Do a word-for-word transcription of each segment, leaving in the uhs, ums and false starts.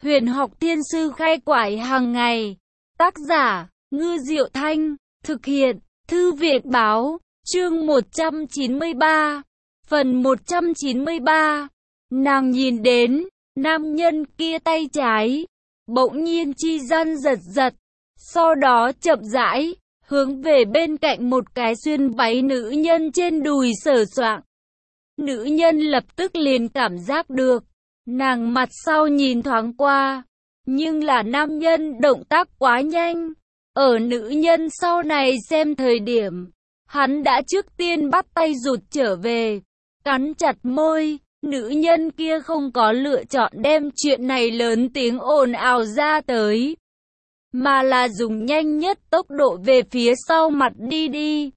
Huyền học thiên sư khai quải hàng ngày. Tác giả, Ngư Diệu Thanh. Thực hiện, Thư viện Báo. Chương một trăm chín mươi ba. Phần một trăm chín mươi ba. Nàng nhìn đến, nam nhân kia tay trái, bỗng nhiên chi gian giật giật. Sau đó chậm rãi, hướng về bên cạnh một cái xuyên váy nữ nhân trên đùi sờ soạng. Nữ nhân lập tức liền cảm giác được. Nàng mặt sau nhìn thoáng qua, nhưng là nam nhân động tác quá nhanh. Ở nữ nhân sau này xem thời điểm, hắn đã trước tiên bắt tay rụt trở về, cắn chặt môi. Nữ nhân kia không có lựa chọn đem chuyện này lớn tiếng ồn ào ra tới, mà là dùng nhanh nhất tốc độ về phía sau mặt đi đi,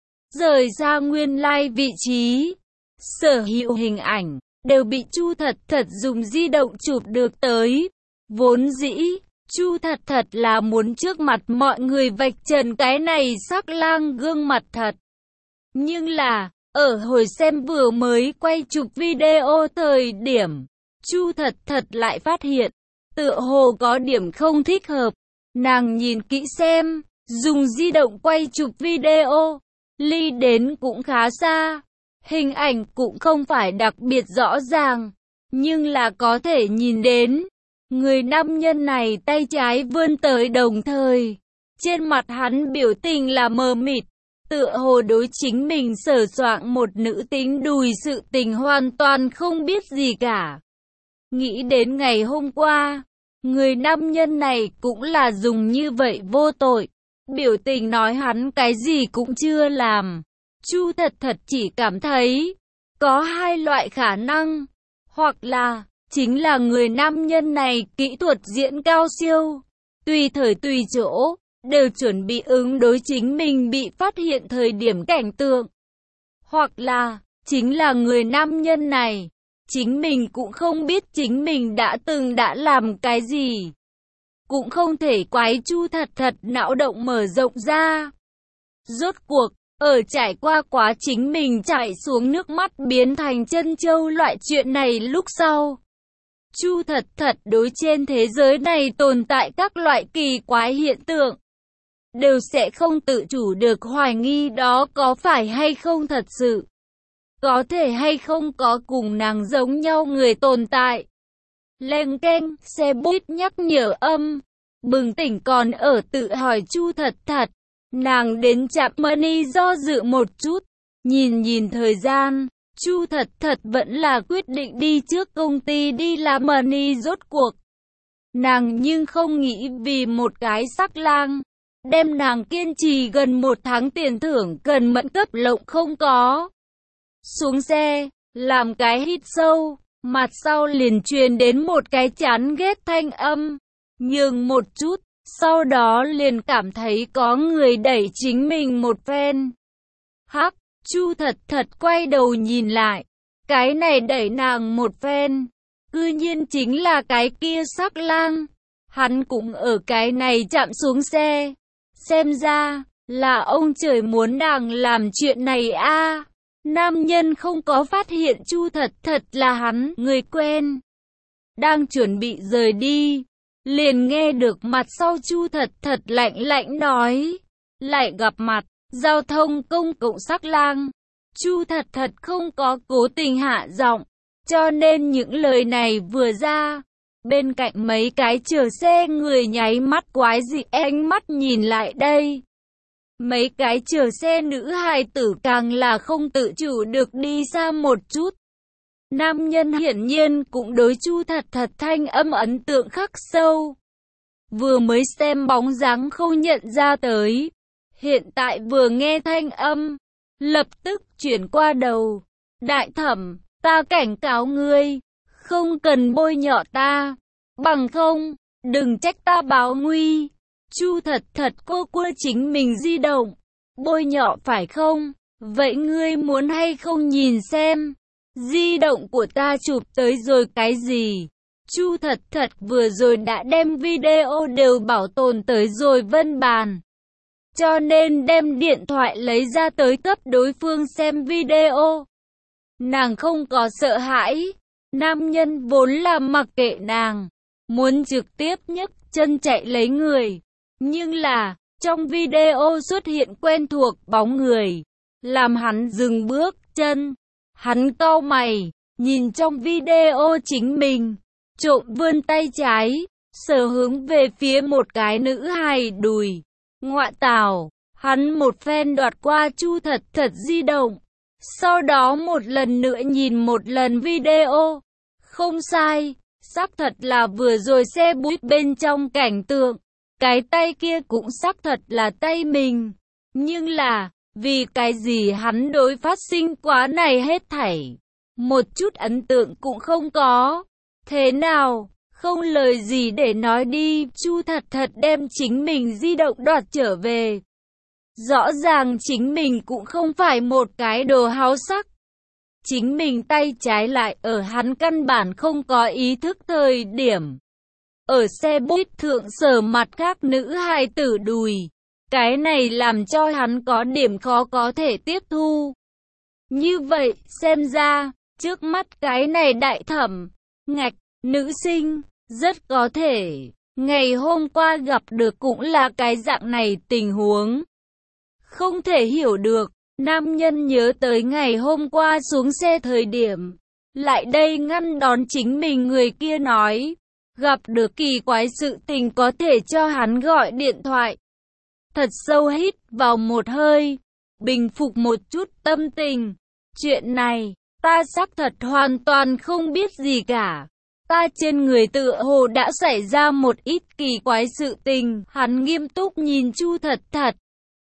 rời ra nguyên lai vị trí. Sở hữu hình ảnh đều bị Chu Thật Thật dùng di động chụp được tới. Vốn dĩ, Chu Thật Thật là muốn trước mặt mọi người vạch trần cái này sắc lang gương mặt thật. Nhưng là, ở hồi xem vừa mới quay chụp video thời điểm, Chu Thật Thật lại phát hiện, tựa hồ có điểm không thích hợp. Nàng nhìn kỹ xem, dùng di động quay chụp video, ly đến cũng khá xa. Hình ảnh cũng không phải đặc biệt rõ ràng, nhưng là có thể nhìn đến. Người nam nhân này tay trái vươn tới đồng thời, trên mặt hắn biểu tình là mờ mịt, tựa hồ đối chính mình sờ soạng một nữ tính đùi sự tình hoàn toàn không biết gì cả. Nghĩ đến ngày hôm qua, người nam nhân này cũng là dùng như vậy vô tội, biểu tình nói hắn cái gì cũng chưa làm. Chu Thật Thật chỉ cảm thấy, có hai loại khả năng, hoặc là, chính là người nam nhân này kỹ thuật diễn cao siêu, tùy thời tùy chỗ, đều chuẩn bị ứng đối chính mình bị phát hiện thời điểm cảnh tượng. Hoặc là, chính là người nam nhân này, chính mình cũng không biết chính mình đã từng đã làm cái gì. Cũng không thể quái Chu Thật Thật não động mở rộng ra. Rốt cuộc, ở trải qua quá chính mình chảy xuống nước mắt biến thành chân châu loại chuyện này lúc sau, Chu Thật Thật đối trên thế giới này tồn tại các loại kỳ quái hiện tượng, đều sẽ không tự chủ được hoài nghi đó có phải hay không thật sự, có thể hay không có cùng nàng giống nhau người tồn tại. Leng keng, xe buýt nhắc nhở âm, bừng tỉnh còn ở tự hỏi Chu Thật Thật. Nàng đến trạm money do dự một chút, nhìn nhìn thời gian, Chu Thật Thật vẫn là quyết định đi trước công ty đi làm money rốt cuộc. Nàng nhưng không nghĩ vì một cái sắc lang, đem nàng kiên trì gần một tháng tiền thưởng cần mẫn cấp lộng không có. Xuống xe, làm cái hít sâu, mặt sau liền truyền đến một cái chán ghét thanh âm, nhường một chút. Sau đó liền cảm thấy có người đẩy chính mình một phen. Hắc, Chu Thật Thật quay đầu nhìn lại. Cái này đẩy nàng một phen, cư nhiên chính là cái kia sắc lang. Hắn cũng ở cái này chạm xuống xe. Xem ra, là ông trời muốn nàng làm chuyện này a. À. Nam nhân không có phát hiện Chu Thật Thật là hắn, người quen. Đang chuẩn bị rời đi, liền nghe được mặt sau Chu Thật Thật lạnh lạnh nói, lại gặp mặt, giao thông công cộng sắc lang. Chu Thật Thật không có cố tình hạ giọng, cho nên những lời này vừa ra, bên cạnh mấy cái chờ xe người nháy mắt quái dị ánh mắt nhìn lại đây. Mấy cái chờ xe nữ hài tử càng là không tự chủ được đi xa một chút. Nam nhân hiển nhiên cũng đối Chu Thật Thật thanh âm ấn tượng khắc sâu. Vừa mới xem bóng dáng không nhận ra tới, hiện tại vừa nghe thanh âm, lập tức chuyển qua đầu. Đại thẩm, ta cảnh cáo ngươi, không cần bôi nhọ ta, bằng không, đừng trách ta báo nguy. Chu Thật Thật cô quơ chính mình di động, bôi nhọ phải không? Vậy ngươi muốn hay không nhìn xem, di động của ta chụp tới rồi cái gì? Chu Thật Thật vừa rồi đã đem video đều bảo tồn tới rồi vân bàn, cho nên đem điện thoại lấy ra tới cấp đối phương xem video. Nàng không có sợ hãi, nam nhân vốn là mặc kệ nàng, muốn trực tiếp nhấc chân chạy lấy người. Nhưng là, trong video xuất hiện quen thuộc bóng người, làm hắn dừng bước chân. Hắn cau mày, nhìn trong video chính mình, trộm vươn tay trái, sờ hướng về phía một cái nữ hài đùi. Ngoạ tào, hắn một phen đoạt qua Chu Thật Thật di động. Sau đó một lần nữa nhìn một lần video. Không sai, xác thật là vừa rồi xe buýt bên trong cảnh tượng. Cái tay kia cũng xác thật là tay mình. Nhưng là, vì cái gì hắn đối phát sinh quá này hết thảy. Một chút ấn tượng cũng không có. Thế nào, không lời gì để nói đi, Chu Thật Thật đem chính mình di động đoạt trở về. Rõ ràng chính mình cũng không phải một cái đồ háo sắc. Chính mình tay trái lại ở hắn căn bản không có ý thức thời điểm. Ở xe buýt thượng sờ mặt khác nữ hài tử đùi. Cái này làm cho hắn có điểm khó có thể tiếp thu. Như vậy, xem ra, trước mắt cái này đại thẩm, ngạch, nữ sinh, rất có thể, ngày hôm qua gặp được cũng là cái dạng này tình huống. Không thể hiểu được, nam nhân nhớ tới ngày hôm qua xuống xe thời điểm, lại đây ngăn đón chính mình người kia nói, gặp được kỳ quái sự tình có thể cho hắn gọi điện thoại. Thật sâu hít vào một hơi, bình phục một chút tâm tình. Chuyện này, ta xác thật hoàn toàn không biết gì cả. Ta trên người tựa hồ đã xảy ra một ít kỳ quái sự tình. Hắn nghiêm túc nhìn Chu Thật Thật.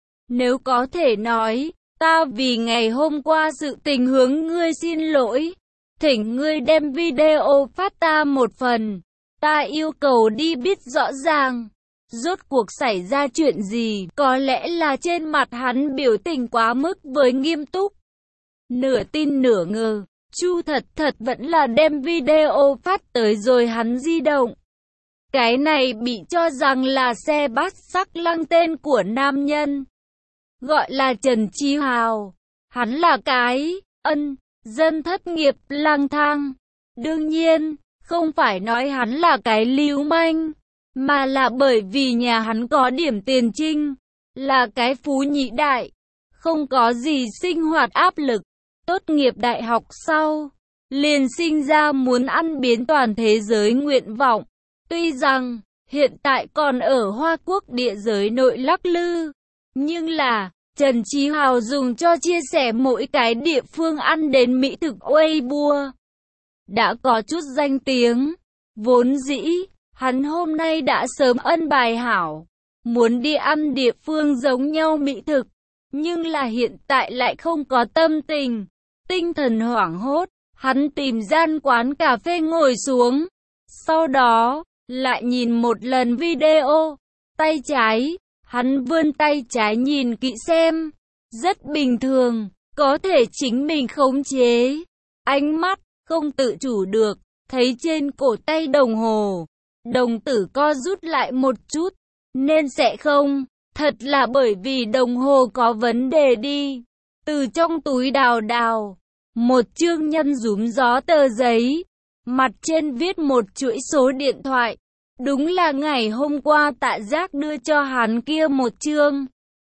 Nếu có thể nói, ta vì ngày hôm qua sự tình hướng ngươi xin lỗi. Thỉnh ngươi đem video phát ta một phần. Ta yêu cầu đi biết rõ ràng. Rốt cuộc xảy ra chuyện gì, có lẽ là trên mặt hắn biểu tình quá mức với nghiêm túc. Nửa tin nửa ngờ, Chu Thật Thật vẫn là đem video phát tới rồi hắn di động. Cái này bị cho rằng là xe bát sắc lăng tên của nam nhân. Gọi là Trần Chí Hào. Hắn là cái, ân, dân thất nghiệp lang thang. Đương nhiên, không phải nói hắn là cái lưu manh. Mà là bởi vì nhà hắn có điểm tiền trinh, là cái phú nhị đại, không có gì sinh hoạt áp lực, tốt nghiệp đại học sau, liền sinh ra muốn ăn biến toàn thế giới nguyện vọng. Tuy rằng, hiện tại còn ở Hoa Quốc địa giới nội lắc lư, nhưng là, Trần Chí Hào dùng cho chia sẻ mỗi cái địa phương ăn đến mỹ thực Weibo. Đã có chút danh tiếng, vốn dĩ. Hắn hôm nay đã sớm ân bài hảo, muốn đi ăn địa phương giống nhau mỹ thực, nhưng là hiện tại lại không có tâm tình, tinh thần hoảng hốt, hắn tìm gian quán cà phê ngồi xuống, sau đó, lại nhìn một lần video, tay trái, hắn vươn tay trái nhìn kỹ xem, rất bình thường, có thể chính mình khống chế, ánh mắt, không tự chủ được, thấy trên cổ tay đồng hồ. Đồng tử co rút lại một chút, nên sẽ không, thật là bởi vì đồng hồ có vấn đề đi. Từ trong túi đào đào, một chương nhân rúm gió tờ giấy, mặt trên viết một chuỗi số điện thoại. Đúng là ngày hôm qua Tạ Giác đưa cho hắn kia một chương.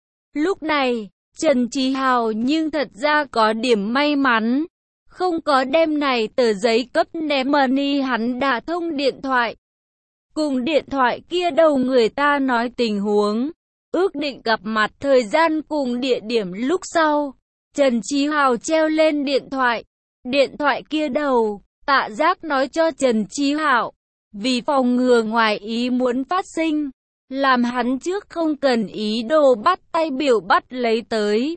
Lúc này, Trần Chí Hào nhưng thật ra có điểm may mắn, không có đem này tờ giấy cấp ném money hắn đã thông điện thoại. Cùng điện thoại kia đầu người ta nói tình huống, ước định gặp mặt thời gian cùng địa điểm lúc sau. Trần Chí Hào treo lên điện thoại, điện thoại kia đầu, Tạ Giác nói cho Trần Chí Hào, vì phòng ngừa ngoài ý muốn phát sinh, làm hắn trước không cần ý đồ bắt tay biểu bắt lấy tới.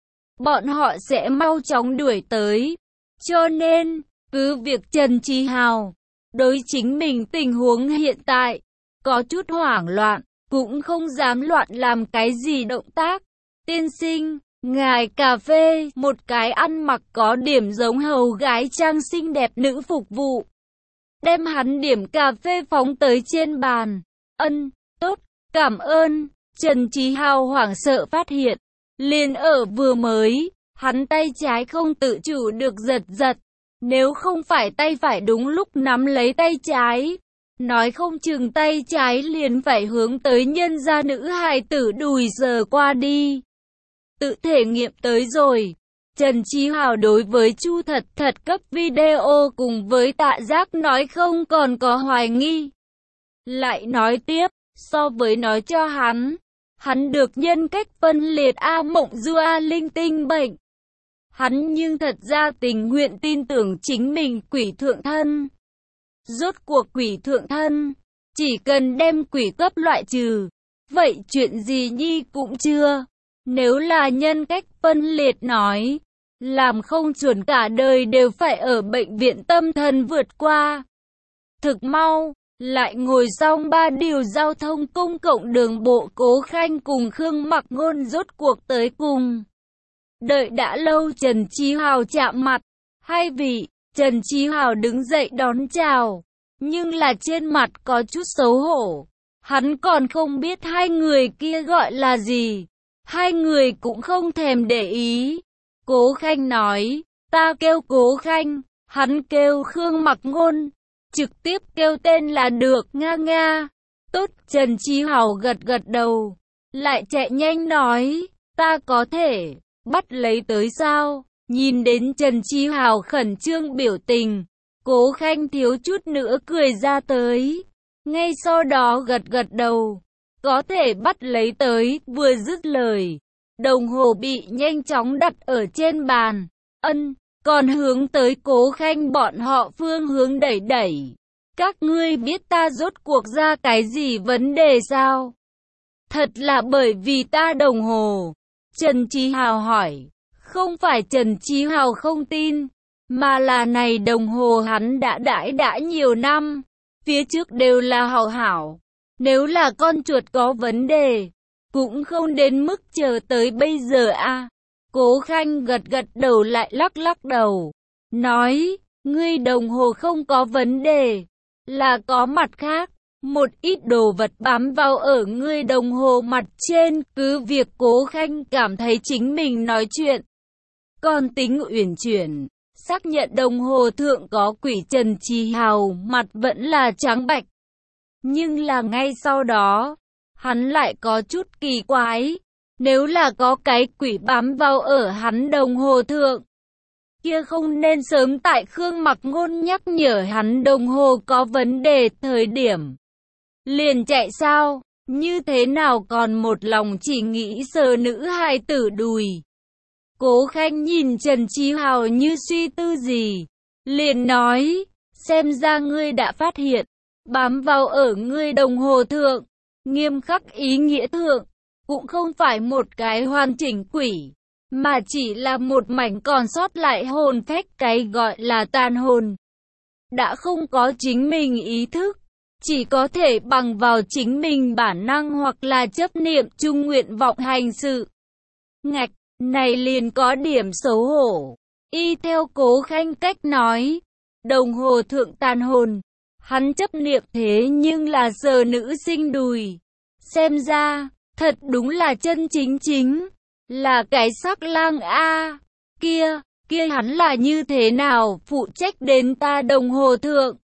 Bọn họ sẽ mau chóng đuổi tới, cho nên, cứ việc Trần Chí Hào đối chính mình tình huống hiện tại, có chút hoảng loạn, cũng không dám loạn làm cái gì động tác. Tiên sinh, ngài cà phê, một cái ăn mặc có điểm giống hầu gái trang xinh đẹp nữ phục vụ. Đem hắn điểm cà phê phóng tới trên bàn. Ân, tốt, cảm ơn. Trần Chí Hào hoảng sợ phát hiện, liền ở vừa mới, hắn tay trái không tự chủ được giật giật. Nếu không phải tay phải đúng lúc nắm lấy tay trái, nói không chừng tay trái liền phải hướng tới nhân gia nữ hài tử đùi giờ qua đi. Tự thể nghiệm tới rồi. Trần Chí Hào đối với Chu Thật Thật cấp video cùng với Tạ Giác nói không còn có hoài nghi. Lại nói tiếp, so với nói cho hắn, hắn được nhân cách phân liệt A mộng du A linh tinh bệnh. Hắn nhưng thật ra tình nguyện tin tưởng chính mình quỷ thượng thân. Rốt cuộc quỷ thượng thân, chỉ cần đem quỷ cấp loại trừ, vậy chuyện gì nhi cũng chưa. Nếu là nhân cách phân liệt nói, làm không chuẩn cả đời đều phải ở bệnh viện tâm thần vượt qua. Thực mau, lại ngồi xong ba điều giao thông công cộng đường bộ Cố Khanh cùng Khương Mặc Ngôn rốt cuộc tới cùng. Đợi đã lâu Trần Chí Hào chạm mặt, hai vị, Trần Chí Hào đứng dậy đón chào, nhưng là trên mặt có chút xấu hổ. Hắn còn không biết hai người kia gọi là gì, hai người cũng không thèm để ý. Cố Khanh nói, ta kêu Cố Khanh, hắn kêu Khương Mặc Ngôn, trực tiếp kêu tên là được, nga nga. Tốt, Trần Chí Hào gật gật đầu, lại chạy nhanh nói, ta có thể bắt lấy tới sao? Nhìn đến Trần Chí Hào khẩn trương biểu tình, Cố Khanh thiếu chút nữa cười ra tới, ngay sau đó gật gật đầu, có thể bắt lấy tới, vừa dứt lời. Đồng hồ bị nhanh chóng đặt ở trên bàn, ân, còn hướng tới Cố Khanh bọn họ phương hướng đẩy đẩy. Các ngươi biết ta rốt cuộc ra cái gì vấn đề sao? Thật là bởi vì ta đồng hồ. Trần Chí Hào hỏi, không phải Trần Chí Hào không tin, mà là này đồng hồ hắn đã đãi đã nhiều năm, phía trước đều là hảo hảo. Nếu là con chuột có vấn đề, cũng không đến mức chờ tới bây giờ à. Cố Khanh gật gật đầu lại lắc lắc đầu, nói, ngươi đồng hồ không có vấn đề, là có mặt khác, một ít đồ vật bám vào ở ngươi đồng hồ mặt trên. Cứ việc Cố Khanh cảm thấy chính mình nói chuyện còn tính uyển chuyển, xác nhận đồng hồ thượng có quỷ, Trần Chí Hào mặt vẫn là trắng bạch. Nhưng là ngay sau đó, hắn lại có chút kỳ quái, nếu là có cái quỷ bám vào ở hắn đồng hồ thượng, kia không nên sớm tại Khương Mặc Ngôn nhắc nhở hắn đồng hồ có vấn đề thời điểm liền chạy sao? Như thế nào còn một lòng chỉ nghĩ sờ nữ hài tử đùi? Cố Khanh nhìn Trần Chí Hào như suy tư gì, liền nói, xem ra ngươi đã phát hiện, bám vào ở ngươi đồng hồ thượng, nghiêm khắc ý nghĩa thượng, cũng không phải một cái hoàn chỉnh quỷ, mà chỉ là một mảnh còn sót lại hồn phách, cái gọi là tàn hồn. Đã không có chính mình ý thức, chỉ có thể bằng vào chính mình bản năng hoặc là chấp niệm chung nguyện vọng hành sự. Ngạch, này liền có điểm xấu hổ. Y theo Cố Khanh cách nói, đồng hồ thượng tàn hồn, hắn chấp niệm thế nhưng là sờ nữ sinh đùi. Xem ra, thật đúng là chân chính chính, là cái sắc lang a. Kia, kia hắn là như thế nào phụ trách đến ta đồng hồ thượng?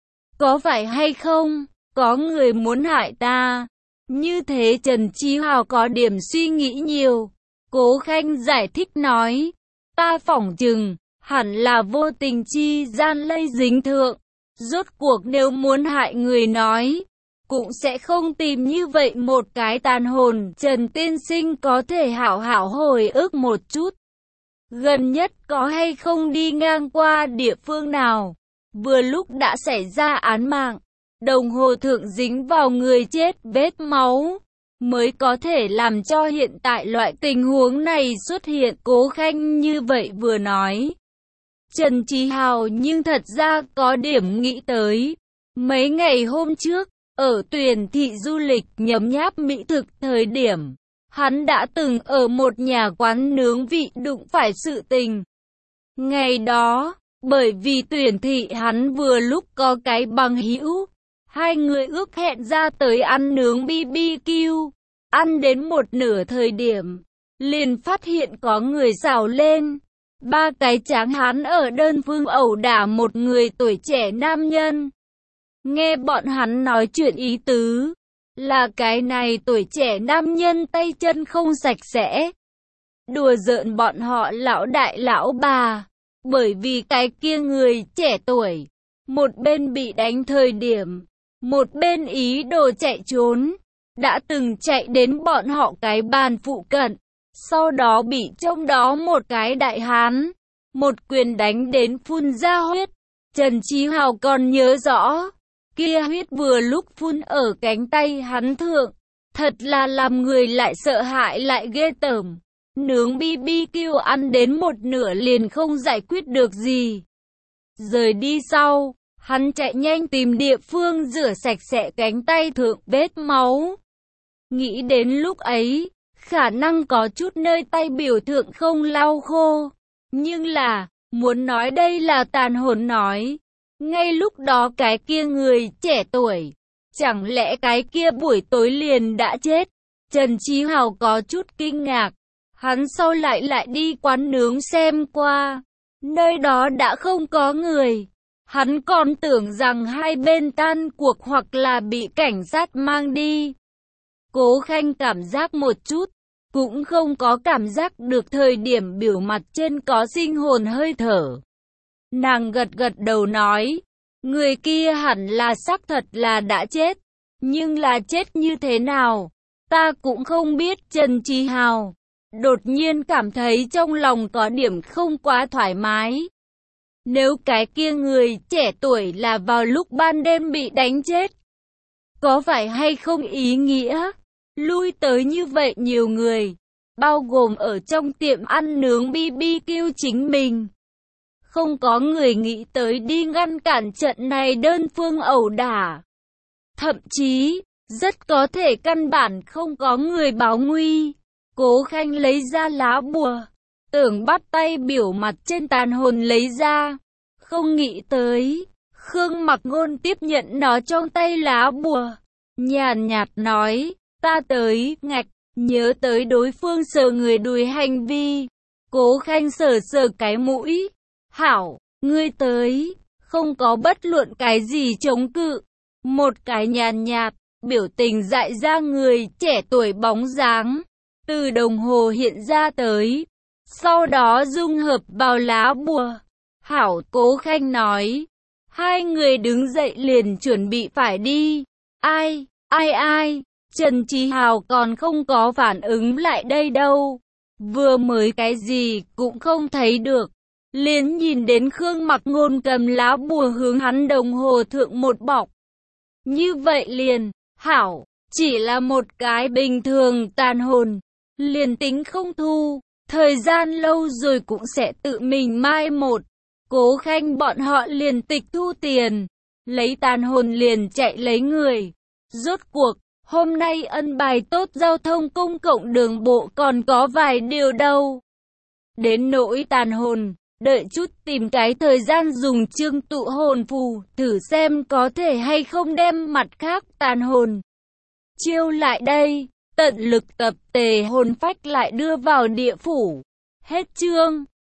Có phải hay không, có người muốn hại ta? Như thế Trần Chí Hào có điểm suy nghĩ nhiều. Cố Khanh giải thích nói, ta phỏng chừng, hẳn là vô tình chi gian lây dính thượng. Rốt cuộc nếu muốn hại người nói, cũng sẽ không tìm như vậy một cái tàn hồn. Trần tiên sinh có thể hảo hảo hồi ức một chút, gần nhất có hay không đi ngang qua địa phương nào, vừa lúc đã xảy ra án mạng, đồng hồ thượng dính vào người chết vết máu, mới có thể làm cho hiện tại loại tình huống này xuất hiện. Cố Khanh như vậy vừa nói, Trần Chí Hào nhưng thật ra có điểm nghĩ tới, mấy ngày hôm trước, ở Tuyền thị du lịch nhấm nháp mỹ thực thời điểm, hắn đã từng ở một nhà quán nướng vị đụng phải sự tình. Ngày đó, bởi vì Tuyền thị hắn vừa lúc có cái bằng hữu, hai người ước hẹn ra tới ăn nướng bi bi kiu, ăn đến một nửa thời điểm, liền phát hiện có người xào lên. Ba cái tráng hán ở đơn phương ẩu đả một người tuổi trẻ nam nhân. Nghe bọn hắn nói chuyện ý tứ là cái này tuổi trẻ nam nhân tay chân không sạch sẽ, đùa giỡn bọn họ lão đại lão bà. Bởi vì cái kia người trẻ tuổi, một bên bị đánh thời điểm, một bên ý đồ chạy trốn, đã từng chạy đến bọn họ cái bàn phụ cận, sau đó bị trong đó một cái đại hán, một quyền đánh đến phun ra huyết. Trần Chí Hào còn nhớ rõ, kia huyết vừa lúc phun ở cánh tay hắn thượng, thật là làm người lại sợ hãi lại ghê tởm. Nướng bi bi kiu ăn đến một nửa liền không giải quyết được gì. Rời đi sau, hắn chạy nhanh tìm địa phương rửa sạch sẽ cánh tay thượng vết máu. Nghĩ đến lúc ấy, khả năng có chút nơi tay biểu thượng không lau khô. Nhưng là, muốn nói đây là tàn hồn nói. Ngay lúc đó cái kia người trẻ tuổi, chẳng lẽ cái kia buổi tối liền đã chết? Trần Chí Hào có chút kinh ngạc. Hắn sau lại lại đi quán nướng xem qua, nơi đó đã không có người. Hắn còn tưởng rằng hai bên tan cuộc hoặc là bị cảnh sát mang đi. Cố Khanh cảm giác một chút, cũng không có cảm giác được thời điểm biểu mặt trên có sinh hồn hơi thở. Nàng gật gật đầu nói, người kia hẳn là xác thật là đã chết, nhưng là chết như thế nào, ta cũng không biết. Trần Chí Hào đột nhiên cảm thấy trong lòng có điểm không quá thoải mái. Nếu cái kia người trẻ tuổi là vào lúc ban đêm bị đánh chết, có phải hay không ý nghĩa lui tới như vậy nhiều người, bao gồm ở trong tiệm ăn nướng bi bi kiu chính mình, không có người nghĩ tới đi ngăn cản trận này đơn phương ẩu đả. Thậm chí, rất có thể căn bản không có người báo nguy. Cố Khanh lấy ra lá bùa, tưởng bắt tay biểu mặt trên tàn hồn lấy ra. Không nghĩ tới, Khương Mặc Ngôn tiếp nhận nó trong tay lá bùa. Nhàn nhạt nói, ta tới, ngạch, nhớ tới đối phương sờ người đùi hành vi. Cố Khanh sờ sờ cái mũi. Hảo, ngươi tới, không có bất luận cái gì chống cự. Một cái nhàn nhạt, biểu tình dại ra người trẻ tuổi bóng dáng, từ đồng hồ hiện ra tới, sau đó dung hợp vào lá bùa. Hảo, Cố Khanh nói. Hai người đứng dậy liền chuẩn bị phải đi. Ai, ai ai, Trần Chí Hào còn không có phản ứng lại đây đâu. Vừa mới cái gì cũng không thấy được. Liền nhìn đến Khương Mặc Ngôn cầm lá bùa hướng hắn đồng hồ thượng một bọc. Như vậy liền, hảo, chỉ là một cái bình thường tàn hồn. Liền tính không thu, thời gian lâu rồi cũng sẽ tự mình mai một. Cố Khanh bọn họ liền tịch thu tiền, lấy tàn hồn liền chạy lấy người. Rốt cuộc, hôm nay ân bài tốt giao thông công cộng đường bộ còn có vài điều đâu. Đến nỗi tàn hồn, đợi chút tìm cái thời gian dùng chương tụ hồn phù, thử xem có thể hay không đem mặt khác tàn hồn chiêu lại đây, tận lực tập tề hồn phách lại đưa vào địa phủ. Hết chương.